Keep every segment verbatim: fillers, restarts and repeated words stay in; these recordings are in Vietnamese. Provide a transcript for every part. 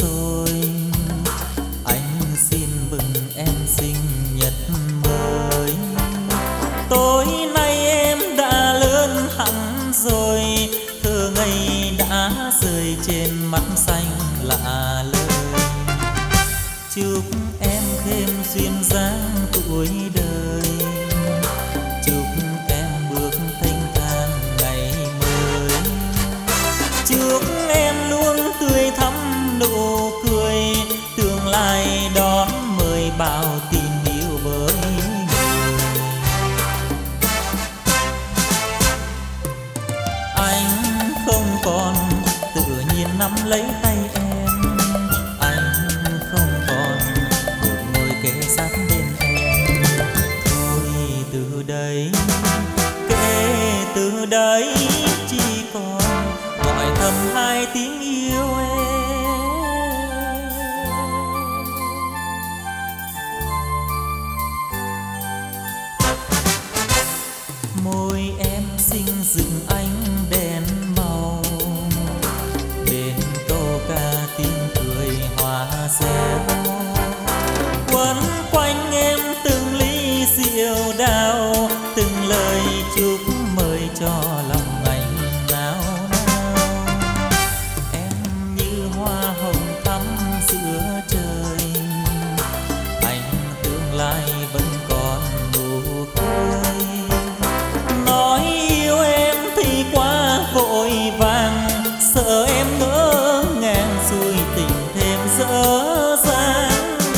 rồi. Anh xin mừng em sinh nhật mới. Tối nay em đã lớn hẳn rồi, thơ ngây đã rơi trên mắt xanh lạ lời. Chúc em thêm duyên dáng tuổi đời, chúc em bước thanh thang ngày mới. Chúc em luôn tươi thắm nụ cười, tương lai đón mời bao tình yêu với người. Anh không còn tự nhiên nắm lấy tay em, anh không còn một ngồi kề sát bên em. Thôi từ đây, kể từ đây chỉ còn gọi thầm hai tiếng yêu em. Môi em xinh dựng ánh đèn màu, bên câu ca tiếng cười hoa réo. Quấn quanh em từng ly rượu đào, từng lời chúc mời cho lòng anh nao nao. Em như hoa hồng thắm giữa trời, anh tương lai vẫn còn nụ cười. Nói yêu em thì quá vội vàng, sợ em ngỡ ngàng rồi tình thêm dở dang.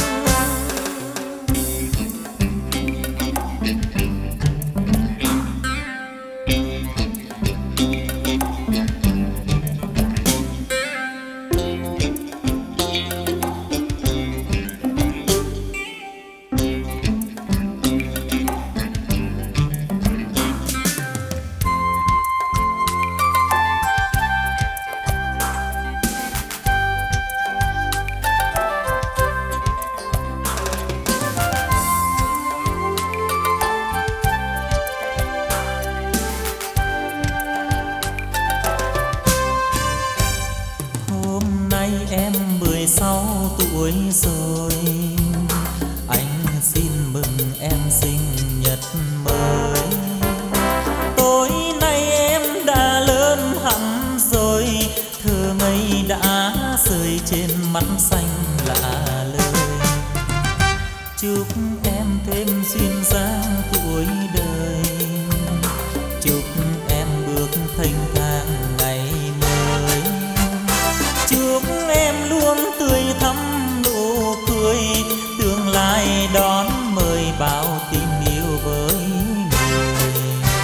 Em mười sáu tuổi rồi, anh xin mừng em sinh nhật mới. Tối nay em đã lớn hẳn rồi, thơ ngây đã rơi trên mắt xanh lạ lời. Chúc em thêm duyên dáng tuổi đời, chúc em bước thanh thang ngày mới. Chúc em luôn tươi thắm nụ cười, tương lai đón mời bao tình yêu với người.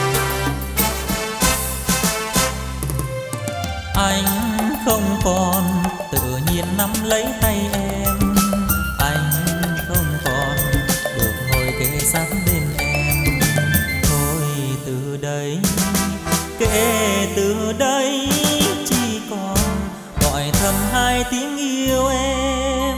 Anh không còn tự nhiên nắm lấy tay em, anh không còn được ngồi kề sát bên em. Thôi từ đây, kể từ đây chỉ còn gọi thầm hai tiếng yêu em.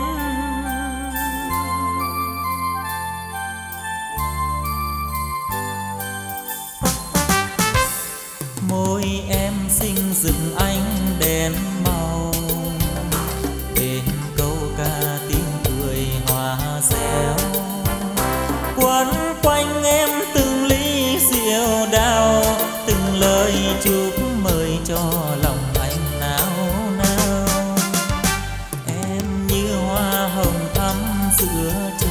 Môi em xinh dựng ánh đèn màu, bên câu ca tiếng cười hoa réo. Quấn quanh em từng ly rượu đào, từng lời chúc mời cho lòng anh nao nao. Em như hoa hồng thắm giữa trời.